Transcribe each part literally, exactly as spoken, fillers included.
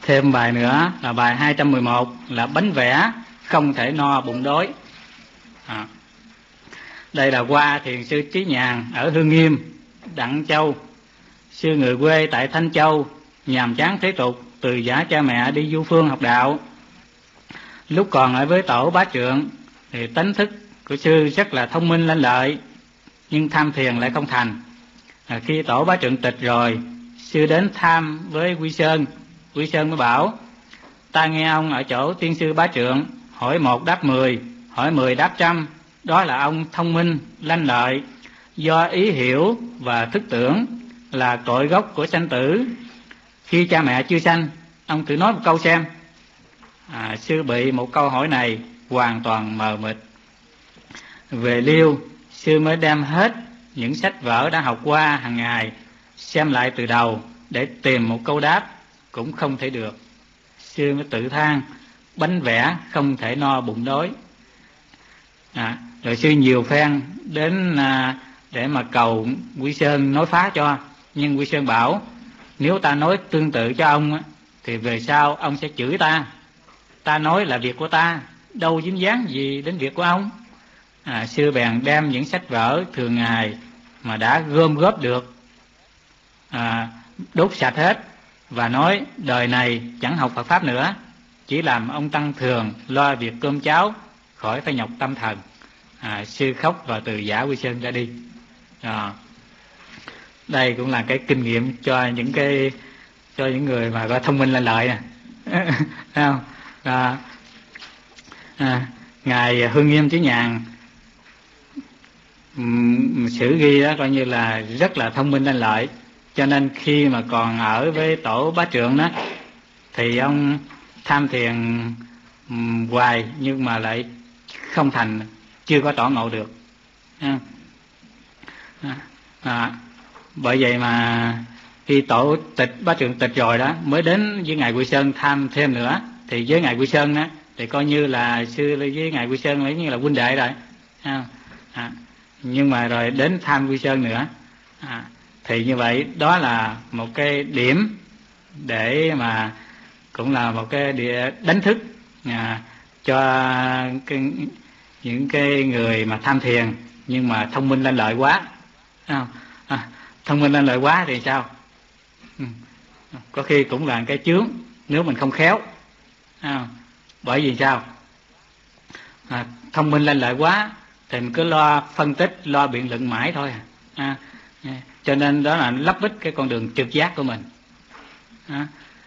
Thêm bài nữa là bài hai trăm mười một là bánh vẽ không thể no bụng đói. À, đây là qua thiền sư Trí Nhàn ở Hương Nghiêm, Đặng Châu. Sư người quê tại Thanh Châu, nhàm chán thế tục, từ giả cha mẹ đi du phương học đạo. Lúc còn ở với tổ Bá Trượng thì tánh thức của sư rất là thông minh lanh lợi, nhưng tham thiền lại không thành. À, khi tổ Bá Trượng tịch rồi, sư đến thăm với Quy Sơn. Quy Sơn mới bảo: ta nghe ông ở chỗ tiên sư Bá Trượng, hỏi một đáp mười, hỏi mười đáp trăm. Đó là ông thông minh lanh lợi, do ý hiểu và thức tưởng là cội gốc của sanh tử. Khi cha mẹ chưa sanh, ông thử nói một câu xem. À, sư bị một câu hỏi này hoàn toàn mờ mịt. Về Liêu, sư mới đem hết những sách vở đã học qua hàng ngày xem lại từ đầu để tìm một câu đáp, cũng không thể được. Sư mới tự than: bánh vẽ không thể no bụng đói. À, rồi sư nhiều phen đến à, để mà cầu Quy Sơn nói phá cho, nhưng Quy Sơn bảo: nếu ta nói tương tự cho ông thì về sau ông sẽ chửi ta. Ta nói là việc của ta, đâu dính dáng gì đến việc của ông. À, sư bèn đem những sách vở thường ngày mà đã gom góp được, à, đốt sạch hết, và nói đời này chẳng học Phật Pháp nữa, chỉ làm ông tăng thường lo việc cơm cháo, khỏi phải nhọc tâm thần. À, sư khóc và từ giả Quy Sơn ra đi. À, đây cũng là cái kinh nghiệm cho những cái cho những người mà có thông minh lanh lợi nè. Thấy không? À, à, ngài Hương Nghiêm Trí Nhàn um, sử ghi đó coi như là rất là thông minh lanh lợi, cho nên khi mà còn ở với tổ Bá Trượng đó thì ông tham thiền um, hoài nhưng mà lại không thành, chưa có tỏ ngộ được. À, à, bởi vậy mà khi tổ tịch Bá Trượng tịch rồi đó mới đến với ngài Quy Sơn tham thêm nữa. Thì với ngài Quy Sơn đó thì coi như là sư với ngài Quy Sơn lấy như là huynh đệ rồi. À, à, nhưng mà rồi đến tham Quy Sơn nữa. À, thì như vậy đó là một cái điểm để mà cũng là một cái địa đánh thức à, cho cái, những cái người mà tham thiền nhưng mà thông minh lanh lợi quá. À, à, thông minh lanh lợi quá thì sao? Ừ, có khi cũng là cái chướng nếu mình không khéo. À, bởi vì sao? À, thông minh lanh lợi quá thì mình cứ lo phân tích, lo biện luận mãi thôi. À, cho nên đó là lấp bích cái con đường trực giác của mình. À,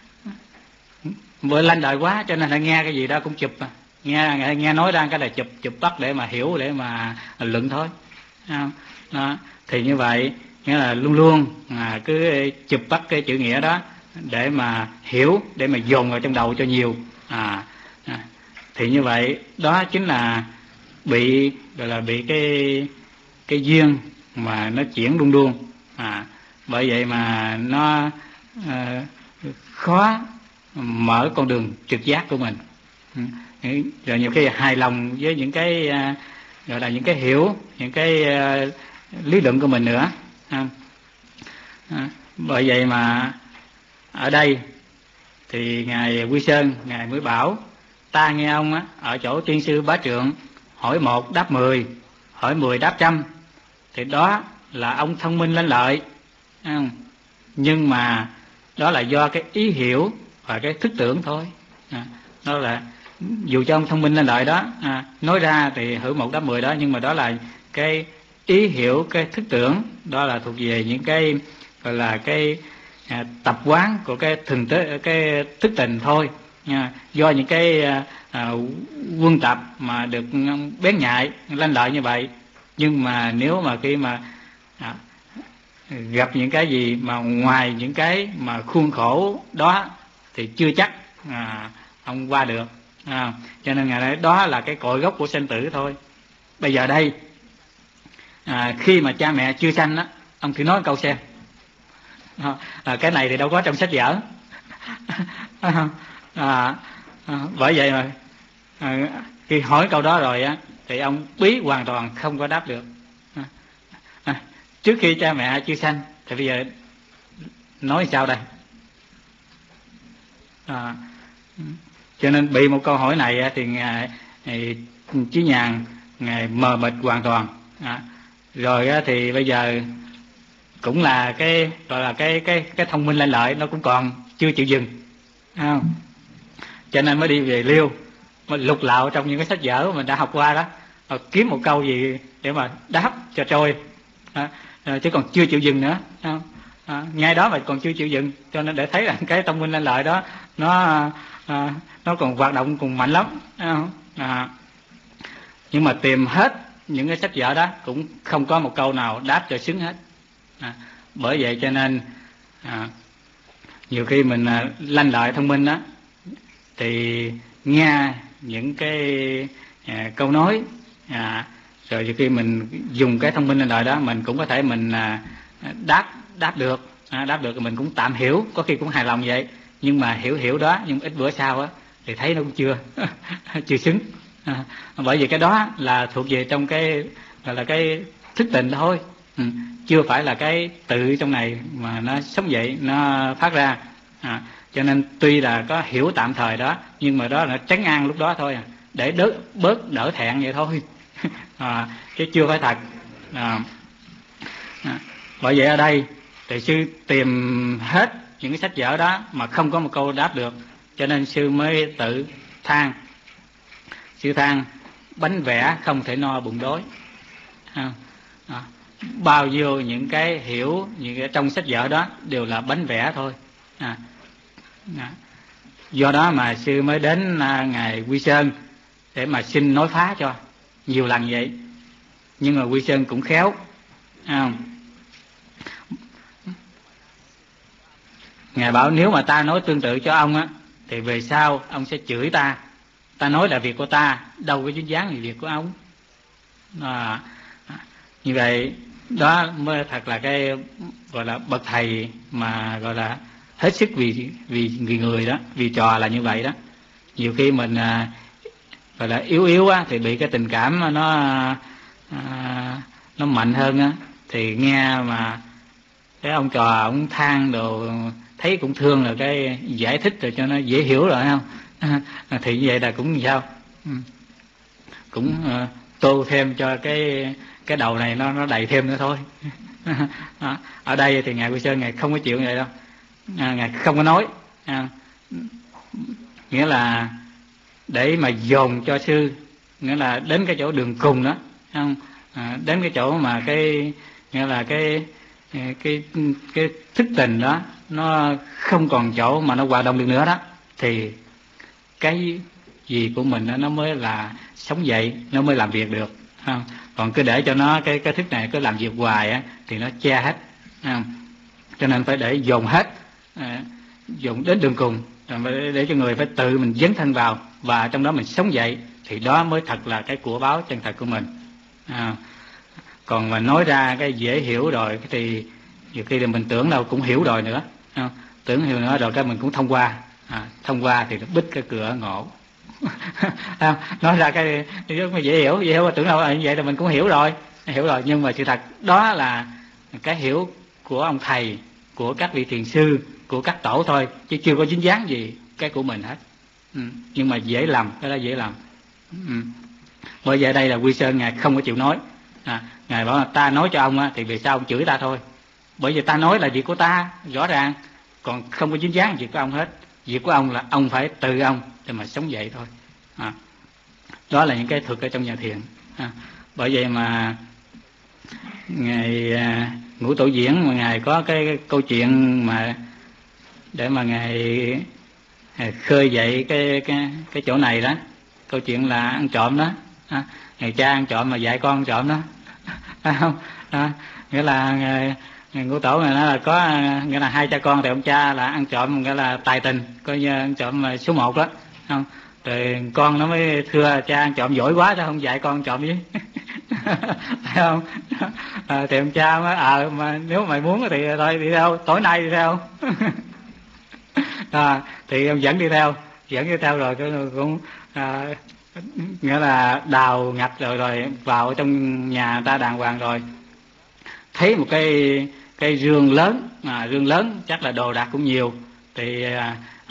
bởi lanh lợi quá cho nên là nghe cái gì đó cũng chụp, à. nghe nghe nói ra cái là chụp chụp bắt để mà hiểu, để mà luận thôi. À, đó. Thì như vậy nghĩa là luôn luôn à, cứ chụp bắt cái chữ nghĩa đó để mà hiểu, để mà dồn vào trong đầu cho nhiều. À, à, thì như vậy đó chính là bị gọi là bị cái cái duyên mà nó chuyển luôn luôn. À, bởi vậy mà nó à, khó mở con đường trực giác của mình. Rồi nhiều khi hài lòng với những cái à, gọi là những cái hiểu, những cái à, lý luận của mình nữa. À, à, bởi vậy mà ở đây thì ngài Quy Sơn ngài mới bảo: ta nghe ông á ở chỗ tiên sư Bá Trượng hỏi một đáp mười, hỏi mười đáp trăm, thì đó là ông thông minh lanh lợi. À, nhưng mà đó là do cái ý hiểu và cái thức tưởng thôi. À, đó là dù cho ông thông minh lanh lợi đó à, nói ra thì hữu một đáp mười đó, nhưng mà đó là cái ý hiểu, cái thức tưởng, đó là thuộc về những cái gọi là cái à, tập quán của cái thường tế, cái thức tình thôi. À, do những cái à, à, quân tập mà được bén nhạy lanh lợi như vậy. Nhưng mà nếu mà khi mà à, gặp những cái gì mà ngoài những cái mà khuôn khổ đó thì chưa chắc à, ông qua được. À, cho nên ngày nay đó là cái cội gốc của sinh tử thôi. Bây giờ đây à, khi mà cha mẹ chưa sanh á, ông thử nói câu xem. À, cái này thì đâu có trong sách vở. à, à, bởi vậy mà à, khi hỏi câu đó rồi á thì ông bí hoàn toàn không có đáp được. À, à, trước khi cha mẹ chưa sanh thì bây giờ nói sao đây? À, cho nên bị một câu hỏi này thì ngài Chí Nhàn ngài mờ mịt hoàn toàn. À, rồi thì bây giờ cũng là cái gọi là cái cái cái thông minh lanh lợi nó cũng còn chưa chịu dừng, không? Cho nên mới đi về Liêu, mới lục lạo trong những cái sách vở mình đã học qua đó, rồi kiếm một câu gì để mà đáp cho trôi. À, chứ còn chưa chịu dừng nữa, không? À, ngay đó mà còn chưa chịu dừng, cho nên để thấy là cái thông minh lanh lợi đó nó à, nó còn hoạt động còn mạnh lắm, không? À, nhưng mà tìm hết những cái sách vở đó cũng không có một câu nào đáp cho xứng hết. À, bởi vậy cho nên à, nhiều khi mình à, lanh lợi thông minh đó thì nghe những cái à, câu nói à, rồi nhiều khi mình dùng cái thông minh lanh lợi đó mình cũng có thể mình à, đáp đáp được à, đáp được mình cũng tạm hiểu, có khi cũng hài lòng vậy, nhưng mà hiểu hiểu đó nhưng ít bữa sau á thì thấy nó cũng chưa chưa xứng. À, bởi vì cái đó là thuộc về trong cái gọi là cái thức tình thôi, ừ, chưa phải là cái tự trong này mà nó sống dậy nó phát ra. À, cho nên tuy là có hiểu tạm thời đó nhưng mà đó là trấn an lúc đó thôi, à, để đỡ, bớt đỡ thẹn vậy thôi. À, chứ chưa phải thật. À, à, bởi vậy ở đây thầy sư tìm hết những cái sách vở đó mà không có một câu đáp được, cho nên sư mới tự than. Sư than bánh vẽ không thể no bụng đói. À, à, bao nhiêu những cái hiểu những cái trong sách vở đó đều là bánh vẽ thôi. À, à, do đó mà sư mới đến à, ngài Quy Sơn để mà xin nói phá cho nhiều lần vậy, nhưng mà Quy Sơn cũng khéo. À, ngài bảo nếu mà ta nói tương tự cho ông á thì về sau ông sẽ chửi ta, ta nói là việc của ta đâu có dính dáng gì việc của ông. À, như vậy đó mới thật là cái gọi là bậc thầy mà gọi là hết sức vì vì vì người đó, vì trò là như vậy đó. Nhiều khi mình à, gọi là yếu yếu á thì bị cái tình cảm nó à, nó mạnh hơn á, thì nghe mà cái ông trò ông than đồ thấy cũng thương, là cái giải thích rồi cho nó dễ hiểu rồi, không? À, thì như vậy là cũng sao cũng uh, tô thêm cho cái cái đầu này nó nó đầy thêm nữa thôi. À, ở đây thì ngài Quy Sơn ngài không có chịu như vậy đâu, à, ngài không có nói, à, nghĩa là để mà dồn cho sư, nghĩa là đến cái chỗ đường cùng đó, không? À, đến cái chỗ mà cái nghĩa là cái cái cái, cái thức tình đó nó không còn chỗ mà nó hoạt động được nữa đó, thì cái gì của mình đó, nó mới là sống dậy, nó mới làm việc được, không? Còn cứ để cho nó cái cái thức này cứ làm việc hoài á thì nó che hết, không? Cho nên phải để dồn hết, à, dồn đến đường cùng, để, để cho người phải tự mình dấn thân vào và trong đó mình sống dậy, thì đó mới thật là cái của báo chân thật của mình. À, còn mà nói ra cái dễ hiểu rồi thì nhiều khi là mình tưởng đâu cũng hiểu rồi nữa, không? Tưởng hiểu nữa rồi cái mình cũng thông qua, à, thông qua thì nó bít cái cửa ngộ. Nói ra cái rất dễ hiểu, dễ hiểu, tưởng đâu là như vậy là mình cũng hiểu rồi, hiểu rồi, nhưng mà sự thật đó là cái hiểu của ông thầy, của các vị thiền sư, của các tổ thôi, chứ chưa có dính dáng gì cái của mình hết. Ừ, nhưng mà dễ làm, cái đó dễ làm. Ừ. Bởi vậy đây là Quy Sơn ngài không có chịu nói, à, ngài bảo là ta nói cho ông á, thì về sau ông chửi ta thôi, bởi vì ta nói là việc của ta rõ ràng, còn không có dính dáng việc của ông hết. Việc của ông là ông phải tự ông để mà sống dậy thôi. À, đó là những cái thực ở trong nhà thiền. À, bởi vậy mà ngài à, Ngũ Tổ Diễn mà ngài có cái, cái câu chuyện mà để mà ngài à, khơi dậy cái cái cái chỗ này đó, câu chuyện là ăn trộm đó. À, ngày cha ăn trộm mà dạy con ăn trộm đó. Phải không? À, nghĩa là ngài, ngài Ngũ Tổ này nói là có nghĩa là hai cha con, thì ông cha là ăn trộm nghĩa là tài tình, coi như ăn trộm số một đó, không? Rồi con nó mới thưa cha ăn trộm giỏi quá, sao không dạy con ăn trộm chứ? Phải không? À, thì ông cha mới ờ à, mà nếu mày muốn thì thôi đi theo, tối nay đi theo. À, thì ông dẫn đi theo, dẫn đi theo rồi cũng à, nghĩa là đào ngạch rồi rồi vào trong nhà ta đàng hoàng rồi, thấy một cái cái rương lớn, à, rương lớn chắc là đồ đạc cũng nhiều, thì à, ông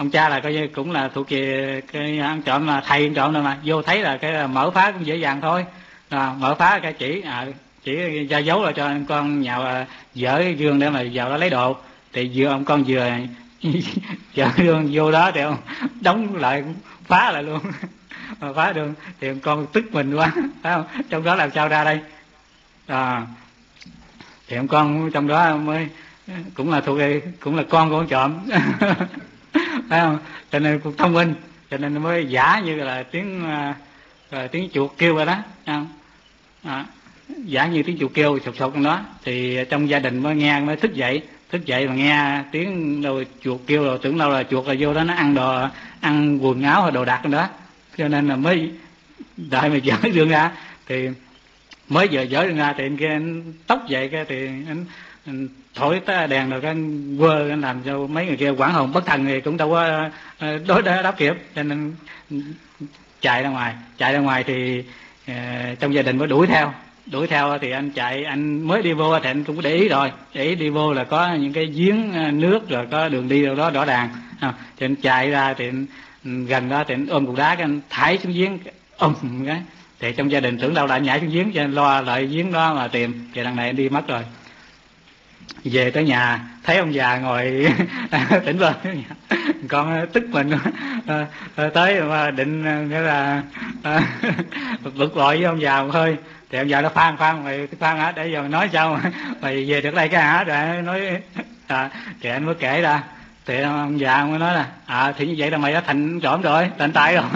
ông cha là coi như cũng là thuộc về cái ăn trộm, mà thầy ăn trộm rồi mà vô thấy là cái mở phá cũng dễ dàng thôi. À, mở phá cái chỉ à, chỉ ra dấu là cho con nhào dở gương để mà vào đó lấy đồ, thì vừa ông con vừa dở gương vô đó thì ông đóng lại phá lại luôn. Mà phá đường thì ông con tức mình quá, phải không? Trong đó làm sao ra đây? À, thì ông con trong đó mới cũng là thuộc cũng là con của ông trộm. Phải không? Cho nên cũng thông minh, cho nên mới giả như là tiếng uh, tiếng chuột kêu rồi đó, không? À, giả như tiếng chuột kêu sụt sụt trong đó, thì trong gia đình mới nghe, mới thức dậy, thức dậy mà nghe tiếng đâu chuột kêu rồi tưởng đâu là chuột là vô đó nó ăn đồ, ăn quần áo hoặc đồ đạc trong đó, cho nên là mới đợi mà dở đường ra, thì mới vừa dở đường ra thì anh kia anh tóc dậy cái thì anh, anh thổi tới đèn rồi cái quơ, anh làm cho mấy người kia quảng hồn bất thần thì cũng đâu có đối đáp kịp, cho nên chạy ra ngoài. Chạy ra ngoài thì uh, trong gia đình mới đuổi theo. Đuổi theo thì anh chạy, anh mới đi vô thì anh cũng để ý rồi, để ý đi vô là có những cái giếng nước rồi có đường đi đâu đó rõ ràng. À, thì anh chạy ra thì anh, gần đó thì anh ôm cục đá cái anh thải xuống giếng, ôm cái thì trong gia đình tưởng đâu là anh nhảy xuống giếng, cho nên lo lại giếng đó mà tìm, thì đằng này anh đi mất rồi. Về tới nhà thấy ông già ngồi tỉnh bơ, con tức mình tới mà định nghĩa là bực bội với ông già một hơi, thì ông già nó phan phan mày phan hả, để giờ mày nói sao mà mày về được đây cái hả, rồi nói à, thì anh mới kể ra, thì ông già mới nói là à thì như vậy là mày đã thành trộm rồi, thành tài rồi.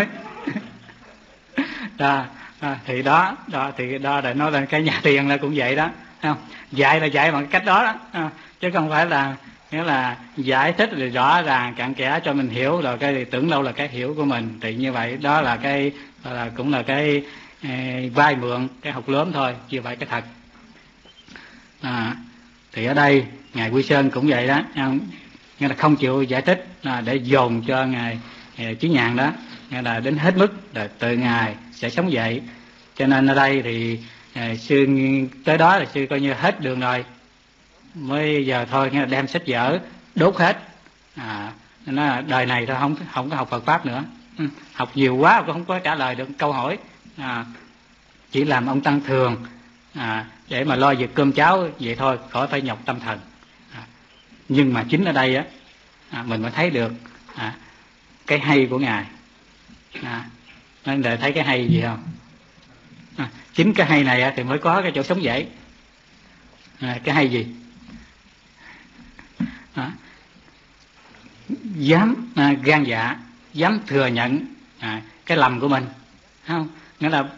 Đó, à, thì đó đó thì đó để nói là cái nhà tiền là cũng vậy đó, không? Dạy là dạy bằng cái cách đó đó, à, chứ không phải là nghĩa là giải thích rồi rõ ràng cặn kẽ cho mình hiểu rồi cái thì tưởng đâu là cái hiểu của mình, thì như vậy đó là cái là cũng là cái eh, vai mượn, cái học lớn thôi, chưa phải cái thật. À, thì ở đây ngài Quy Sơn cũng vậy đó, không? Nghĩa là không chịu giải thích à, để dồn cho ngài eh, Chí Nhàn đó, nghĩa là đến hết mức rồi từ ngài sẽ sống dậy. Cho nên ở đây thì eh, sư tới đó là sư coi như hết đường rồi, mới giờ thôi nghĩa là đem sách vở đốt hết. À, nó đời này thôi không không có học Phật pháp nữa, ừ, học nhiều quá cũng không có trả lời được câu hỏi, à, chỉ làm ông tăng thường à, để mà lo việc cơm cháo vậy thôi, khỏi phải nhọc tâm thần. À, nhưng mà chính ở đây á à, mình mới thấy được à, cái hay của ngài. À, nên để thấy cái hay gì không? À, chính cái hay này thì mới có cái chỗ sống dậy. À, cái hay gì? À, dám à, gan dạ, dám thừa nhận à, cái lầm của mình, không? Nghĩa là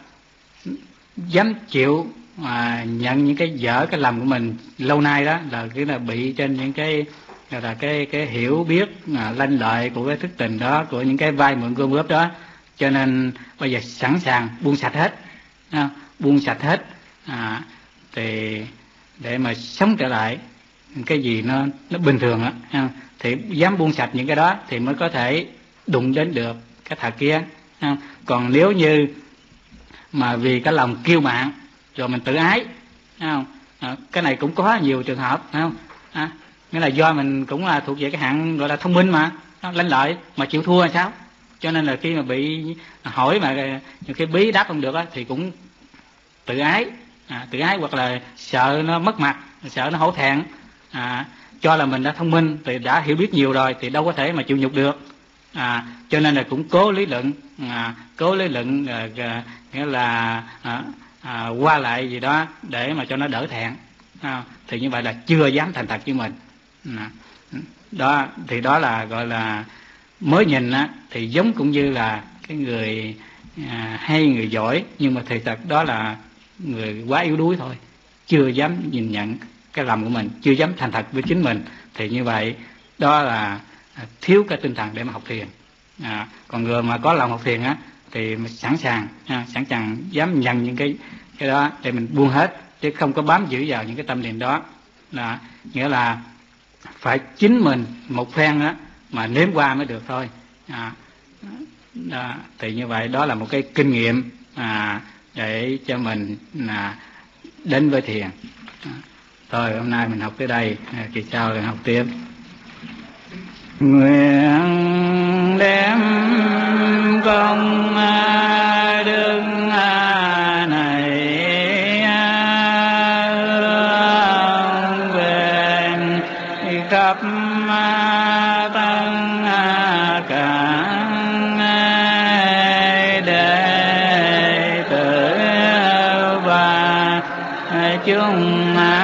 dám chịu à, nhận những cái dở, cái lầm của mình lâu nay đó, là cái là bị trên những cái là cái cái hiểu biết à, lanh lợi của cái thức tình đó, của những cái vay mượn gom góp đó, cho nên bây giờ sẵn sàng buông sạch hết, à, buông sạch hết à, thì để mà sống trở lại cái gì nó nó bình thường á, à, thì dám buông sạch những cái đó thì mới có thể đụng đến được cái thật kia. À, còn nếu như mà vì cái lòng kiêu mạn rồi mình tự ái, không? À, cái này cũng có nhiều trường hợp, không? À, nghĩa là do mình cũng là thuộc về cái hạng gọi là thông minh mà, lanh lợi mà chịu thua hay sao, cho nên là khi mà bị hỏi mà nhiều khi bí đáp không được á, thì cũng tự ái, à, tự ái hoặc là sợ nó mất mặt, sợ nó hổ thẹn, à, cho là mình đã thông minh thì đã hiểu biết nhiều rồi thì đâu có thể mà chịu nhục được, à, cho nên là cũng cố lý luận, à, cố lý luận à, à, nghĩa là à, à, qua lại gì đó để mà cho nó đỡ thẹn, à, thì như vậy là chưa dám thành thật với mình. À, đó thì đó là gọi là mới nhìn á, thì giống cũng như là cái người à, hay người giỏi, nhưng mà thực thật đó là người quá yếu đuối thôi, chưa dám nhìn nhận cái lầm của mình, chưa dám thành thật với chính mình, thì như vậy đó là thiếu cái tinh thần để mà học thiền. À, còn người mà có lòng học thiền á thì sẵn sàng, à, sẵn sàng dám nhận những cái cái đó để mình buông hết, chứ không có bám giữ vào những cái tâm niệm đó. Là nghĩa là phải chính mình một phen đó mà nếm qua mới được thôi. À, đó, thì như vậy đó là một cái kinh nghiệm à, để cho mình à, đến với thiền. À, thôi hôm nay mình học tới đây, kỳ sau là học tiếp. Nguyện đem công đức này về khắp tất cả đệ tử và chúng